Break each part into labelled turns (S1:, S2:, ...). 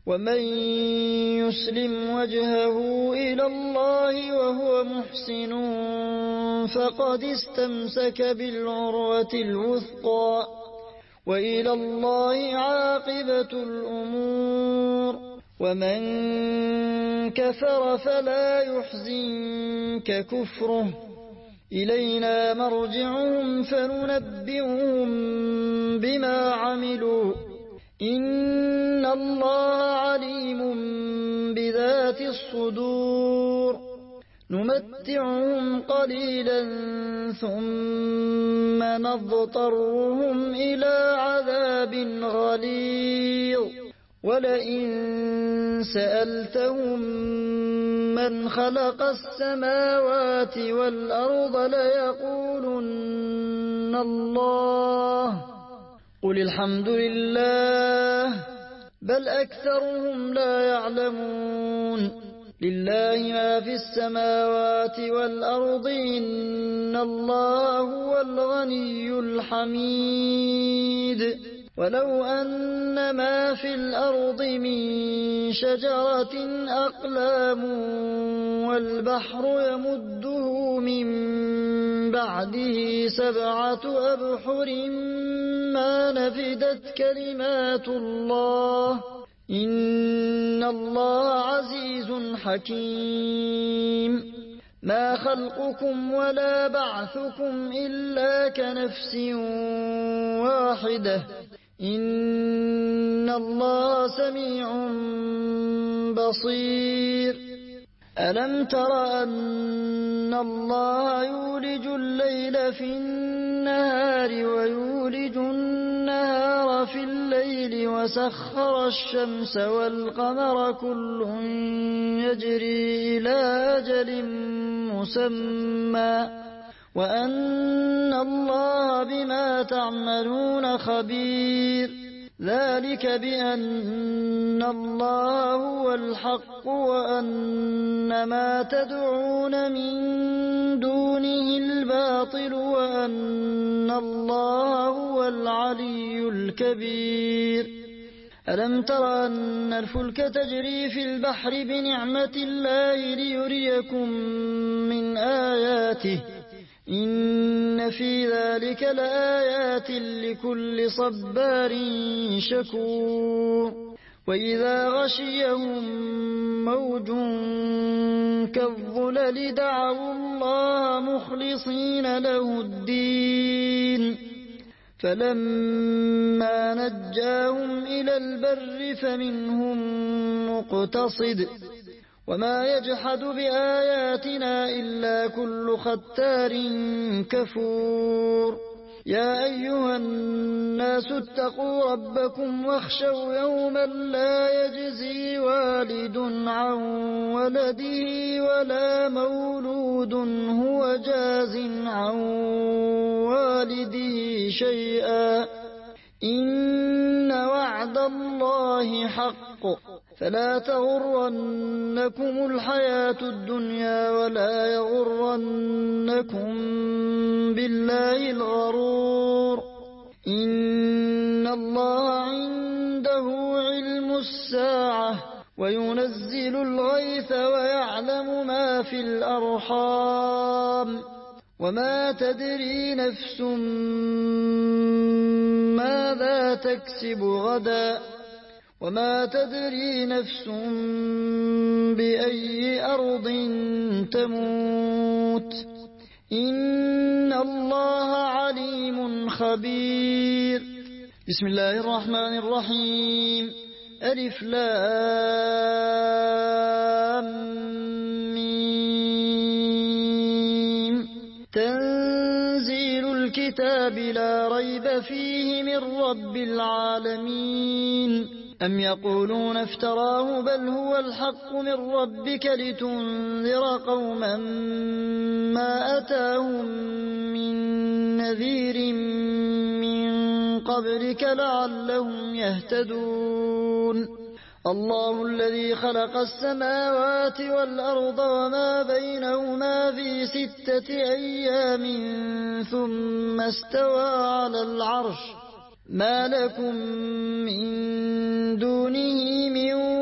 S1: ومن يسلم وجهه إلى الله وهو محسن فقد استمسك بالعروة الوثقى وإلى الله عاقبة الأمور ومن كفر فلا يحزنك كفره إلينا مرجعهم فننبئهم بما عملوا إن الله عليم بذات الصدور نمتعهم قليلا ثم نضطرهم إلى عذاب غليظ ولئن سألتهم من خلق السماوات والأرض ليقولن الله قل الحمد لله بل أكثرهم لا يعلمون لله ما في السماوات والأرض إن الله هو الغني الحميد ولو أن ما في الأرض من شجرة أقلام والبحر يمده من بعده 7 أبحر ما نفدت كلمات الله إن الله عزيز حكيم ما خلقكم ولا بعثكم إلا كنفس واحدة إن الله سميع بصير ألم تر أن الله يولج الليل في النهار ويولج النهار في الليل وسخر الشمس والقمر كل يجري إلى أجل مسمى وأن الله بما تعملون خبير ذلك بأن الله هو الحق وأن ما تدعون من دونه الباطل وأن الله هو العلي الكبير ألم تر أن الفلك تجري في البحر بنعمة الله ليريكم من آياته إن في ذلك لآيات لكل صبار شكور وإذا غشيهم موج كالظلل دعوا الله مخلصين له الدين فلما نجاهم إلى البر فمنهم مقتصد وما يجحد بآياتنا إلا كل ختار كفور يا أيها الناس اتقوا ربكم واخشوا يوما لا يجزي والد عن ولده ولا مولود هو جاز عن والده شيئا إن وعد الله حق فلا تغرنكم الحياة الدنيا ولا يغرنكم بالله الغرور إن الله عنده علم الساعة وينزل الغيث ويعلم ما في الأرحام وما تدري نفس ماذا تكسب غدا وما تدري نفس بأي أرض تموت إن الله عليم خبير بسم الله الرحمن الرحيم ألف لام ميم تنزيل الكتاب لا ريب فيه من رب العالمين أم يقولون افتراه بل هو الحق من ربك لتنذر قوما ما أتاهم من نذير من قبلك لعلهم يهتدون الله الذي خلق السماوات والأرض وما بينهما في 6 أيام ثم استوى على العرش ما لكم من دونه من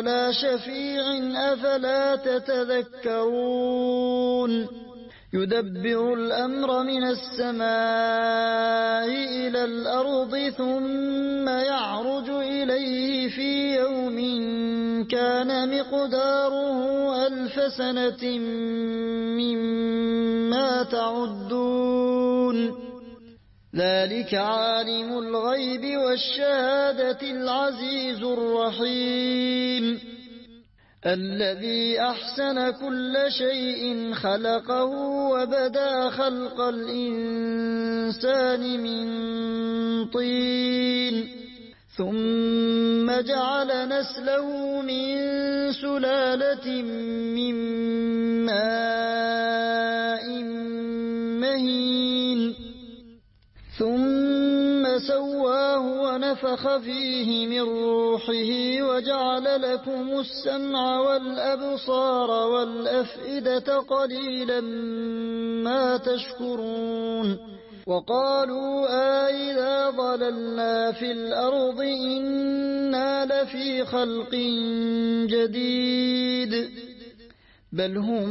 S1: ولا شفيع أفلا تتذكرون يدبر الأمر من السماء إلى الأرض ثم يعرج إليه في يوم كان مقداره 1000 سنة مما تعدون ذلك عالم الغيب والشهادة العزيز الرحيم الذي أحسن كل شيء خلقه وبدأ خلق الإنسان من طين ثم جعل نسله من سلالة من ماء مهين ثم سواه ونفخ فيه من روحه وجعل لكم السمع والأبصار والأفئدة قليلا ما تشكرون وقالوا أإذا ضللنا في الأرض إنا لفي خلق جديد بل هم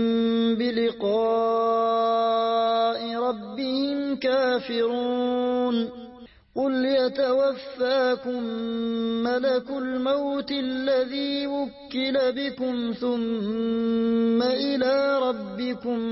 S1: بلقاء ربهم كافرون قل يتوفاكم ملك الموت الذي وكل بكم ثم إلى ربكم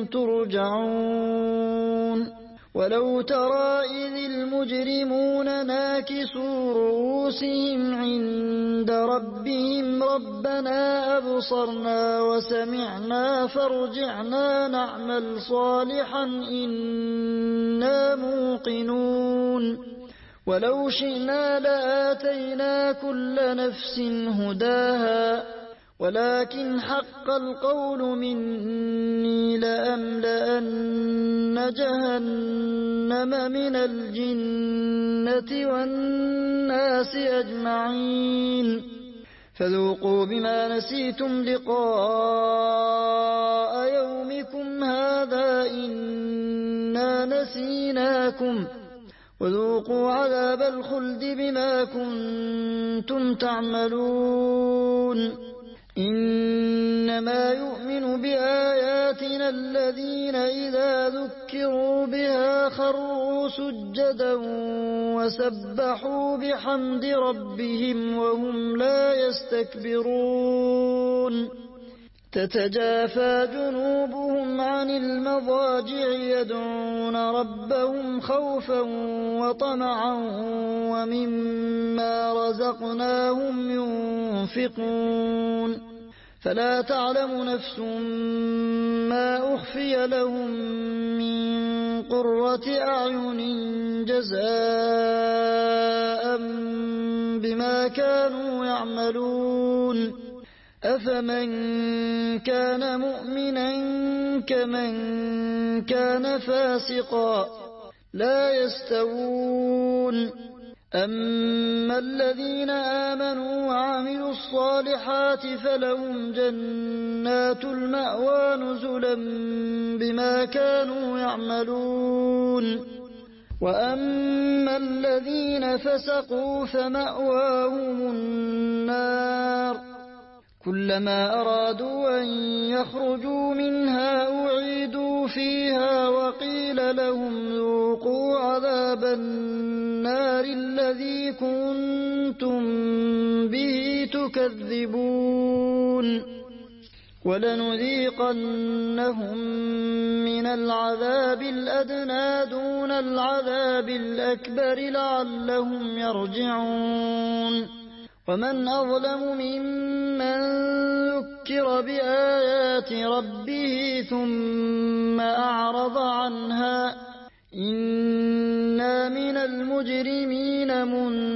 S1: ترجعون ولو ترى إذ المجرمون ناكسوا رؤوسهم عند ربهم ربنا أبصرنا وسمعنا فارجعنا نعمل صالحا إنا موقنون ولو شئنا لآتينا كل نفس هداها ولكن حق القول مني لأملأن جهنم من الجنة والناس أجمعين فذوقوا بما نسيتم لقاء يومكم هذا إنا نسيناكم وذوقوا عذاب الخلد بما كنتم تعملون إنما يؤمن بآياتنا الذين إذا ذكروا بها خروا سجدا وسبحوا بحمد ربهم وهم لا يستكبرون تتجافى جنوبهم عن المضاجع يدعون ربهم خوفا وطمعا ومما رزقناهم ينفقون فلا تعلم نفس ما أخفي لهم من قرة أعين جزاء بما كانوا يعملون أفمن كان مؤمنا كمن كان فاسقا لا يستوون أما الذين آمنوا وعملوا الصالحات فلهم جنات المأوى نزلا بما كانوا يعملون وأما الذين فسقوا فمأواهم النار كلما أرادوا أن يخرجوا منها أعيدوا فيها وقيل لهم ذوقوا عذاب النار الذي كنتم به تكذبون ولنذيقنهم من العذاب الأدنى دون العذاب الأكبر لعلهم يرجعون ومن أظلم ممن ذكر بآيات ربه ثم أعرض عنها إنا من المجرمين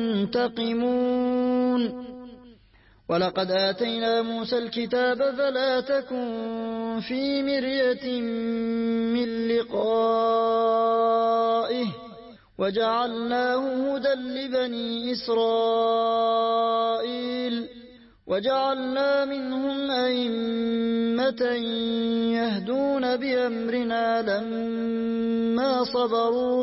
S1: منتقمون ولقد آتينا موسى الكتاب فلا تكن في مرية من لقائه وجعلناه هدى لبني إسرائيل وجعلنا منهم أئمة يهدون بأمرنا لما صبروا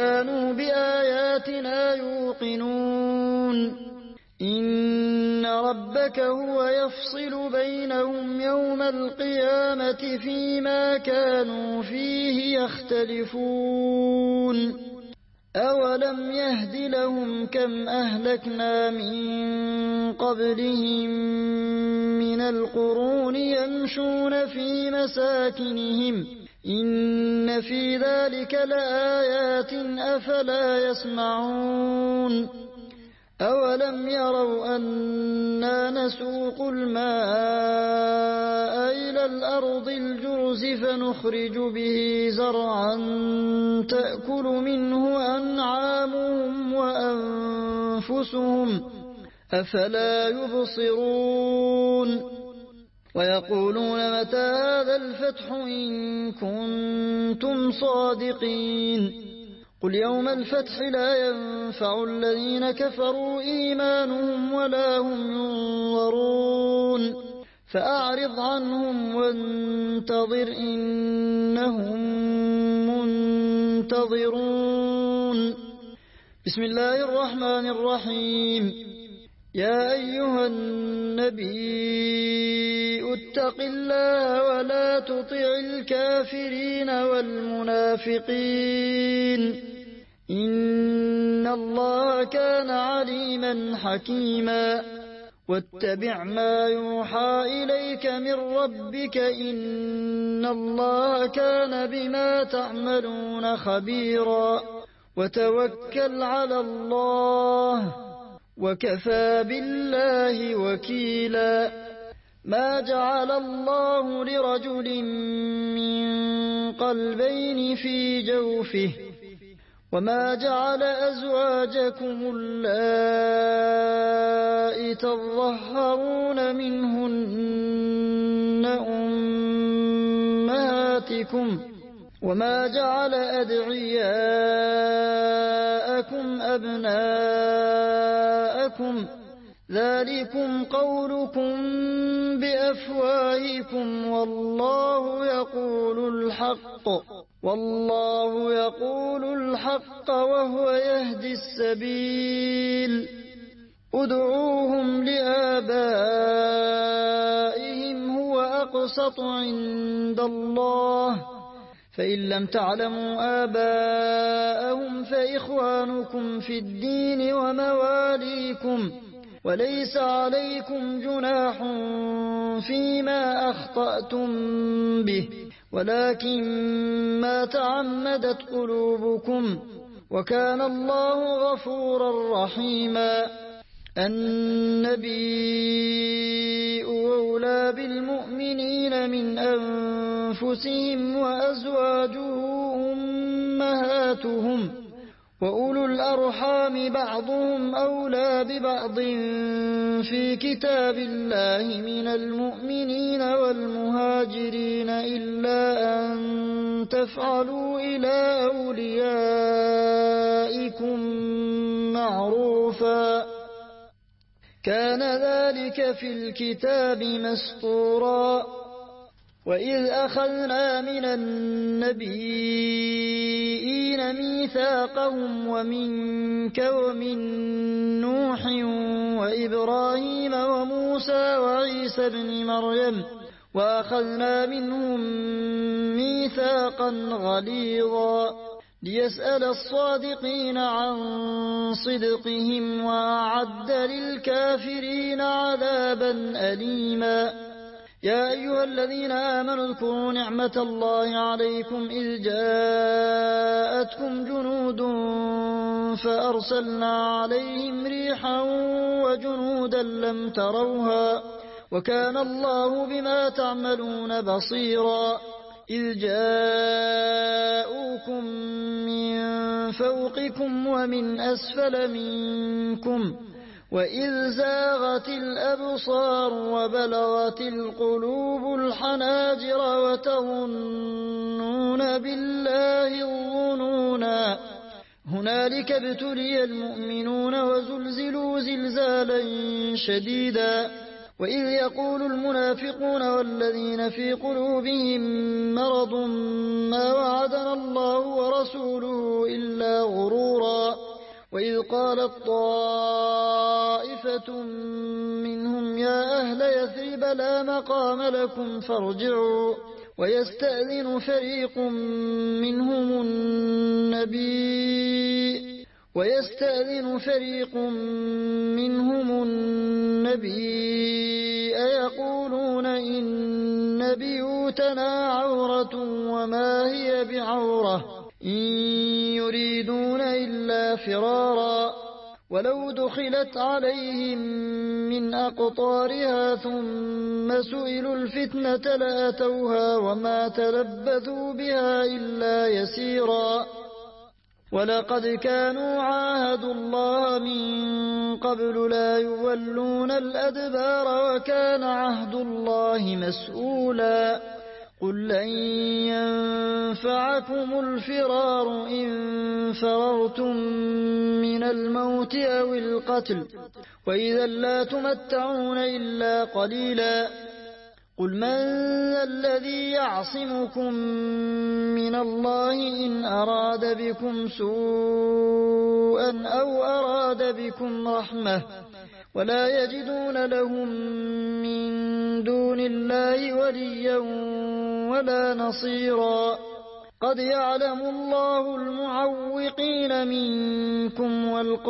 S1: وكانوا بآياتنا يوقنون إن ربك هو يفصل بينهم يوم القيامة فيما كانوا فيه يختلفون أولم يهد لهم كم أهلكنا من قبلهم من القرون يمشون في مساكنهم إن في ذلك لآيات أفلا يسمعون أولم يروا أنا نسوق الماء إلى الأرض الجرز فنخرج به زرعا تأكل منه أنعامهم وأنفسهم أفلا يبصرون ويقولون متى هذا الفتح إن كنتم صادقين قل يوم الفتح لا ينفع الذين كفروا إيمانهم ولا هم ينظرون فأعرض عنهم وانتظر إنهم منتظرون بسم الله الرحمن الرحيم يا أيها النبي اتق الله ولا تطع الكافرين والمنافقين إن الله كان عليما حكيما واتبع ما يوحى إليك من ربك إن الله كان بما تعملون خبيرا وتوكل على الله وكفى بالله وكيلا ما جعل الله لرجل من قلبين في جوفه وما جعل أزواجكم اللائي تظهرون منهن أمهاتكم وما جعل أدعياءكم أبناءكم ذلكم قولكم بأفواهكم والله يقول الحق وهو يهدي السبيل ادعوهم لآبائهم هو أقسط عند الله فإن لم تعلموا آباءهم فإخوانكم في الدين ومواليكم وليس عليكم جناح فيما أخطأتم به ولكن ما تعمدت قلوبكم وكان الله غفورا رحيما النبي أولى بالمؤمنين من أنفسهم وأزواجه أمهاتهم وأولو الأرحام بعضهم أولى ببعض في كتاب الله من المؤمنين والمهاجرين إلا أن تفعلوا إلى أوليائكم معروفا كان ذلك في الكتاب مسطورا وإذ أخذنا من النبيين ميثاقهم ومنك ومن نوح وإبراهيم وموسى وعيسى بن مريم وأخذنا منهم ميثاقا غليظا ليسأل الصادقين عن صدقهم وأعد للكافرين عذابا أليما يا أيها الذين آمنوا اذكروا نعمة الله عليكم إذ جاءتكم جنود فأرسلنا عليهم ريحا وجنودا لم تروها وكان الله بما تعملون بصيرا إذ جاءوكم من فوقكم ومن أسفل منكم وإذ زاغت الأبصار وبلغت القلوب الحناجر وتظنون بالله الظنونا هنالك ابتلي المؤمنون وزلزلوا زلزالا شديدا وإذ يقول المنافقون والذين في قلوبهم مرض ما وعدنا الله ورسوله إلا غرورا وإذ قالت طائفة منهم أهل يثرب لا مقام لكم فارجعوا. ويستأذن فريق منهم النبي يقولون إن بيوتنا عورة وما هي بعورة إن يريدون إلا فرارا ولو دخلت عليهم من أقطارها ثم سئلوا الفتنة لأتوها وما تلبثوا بها إلا يسيرا ولقد كانوا عاهدوا الله من قبل لا يولون الأدبار وكان عهد الله مسؤولا قل لن ينفعكم الفرار إن فررتم من الموت أو القتل وإذا لا تمتعون إلا قليلا قل من ذا الذي يعصمكم من الله إن أراد بكم سوءا أو أراد بكم رحمة ولا يجدون لهم من دون الله وليا ولا نصيرا قد يعلم الله المعوقين منكم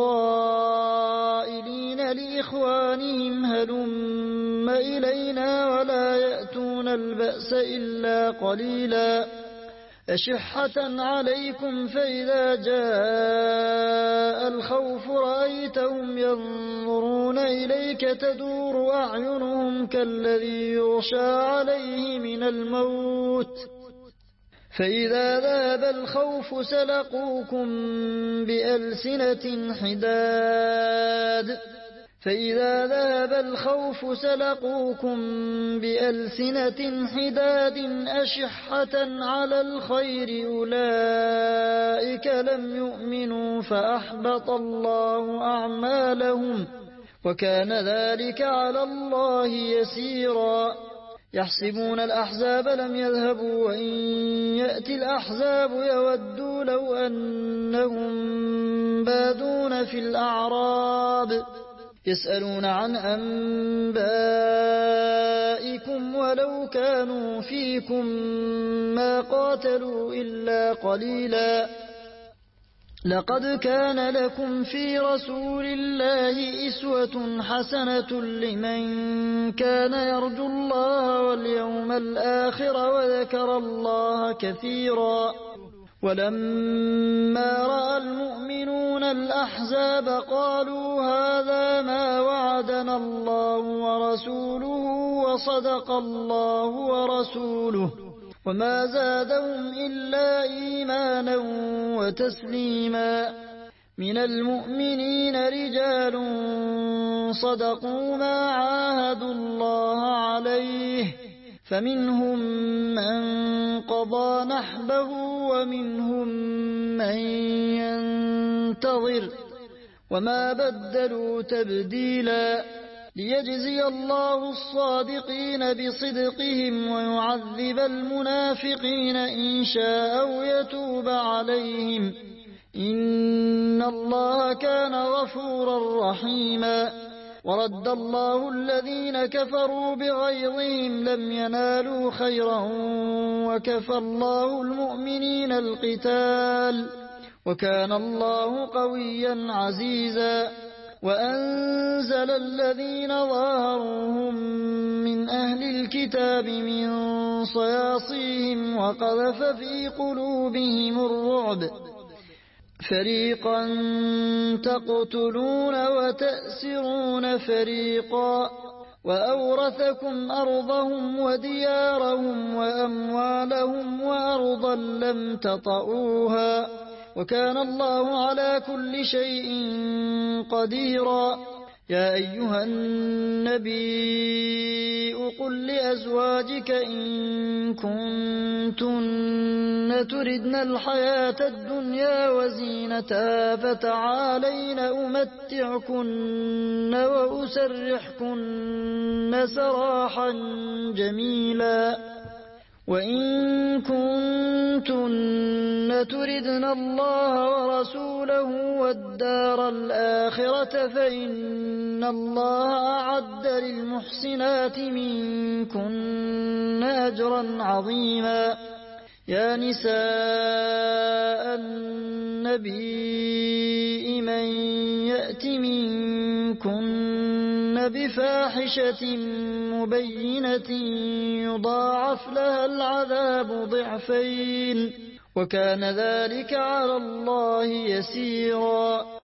S1: والقائلين لإخوانهم هلم إلينا ولا يأتون البأس إلا قليلا أشحة عليكم فإذا جاء الخوف رأيتهم ينظرون إليك تدور أعينهم كالذي يغشى عليه من الموت فإذا ذهب الخوف سلقوكم بألسنة حداد أشحة على الخير أولئك لم يؤمنوا فأحبط الله أعمالهم وكان ذلك على الله يسيرا يحسبون الأحزاب لم يذهبوا وإن يأتي الأحزاب يودوا لو أنهم بادون في الأعراب يسألون عن أنبائكم ولو كانوا فيكم ما قاتلوا إلا قليلا لقد كان لكم في رسول الله أسوة حسنة لمن كان يرجو الله واليوم الآخر وذكر الله كثيرا ولما رأى المؤمنون الأحزاب قالوا هذا ما وعدنا الله ورسوله وصدق الله ورسوله وما زادهم إلا إيمانا وتسليما من المؤمنين رجال صدقوا ما عاهدوا الله عليه فمنهم من قضى نحبه ومنهم من ينتظر وما بدلوا تبديلا ليجزي الله الصادقين بصدقهم ويعذب المنافقين إن شاء أو يتوب عليهم إن الله كان غفورا رحيما ورد الله الذين كفروا بغيظهم لم ينالوا خيرا وكفى الله المؤمنين القتال وكان الله قويا عزيزا وأنزل الذين ظاهروهم من أهل الكتاب من صياصيهم وقذف في قلوبهم الرعب فريقا تقتلون وتأسرون فريقا وأورثكم أرضهم وديارهم وأموالهم وأرضا لم تطئوها وكان الله على كل شيء قديرا يا أيها النبي قل لأزواجك إن كنتن تردن الحياة الدنيا وزينتها فتعالين أمتعكن وأسرحكن سراحا جميلا وإن كنتن تردن الله ورسوله والدار الآخرة فإن الله أعد للمحسنات منكن أجرا عظيما. يا نساء النبي من يأت منكن بفاحشة مبينة يضاعف لها العذاب ضعفين وكان ذلك على الله يسيرا.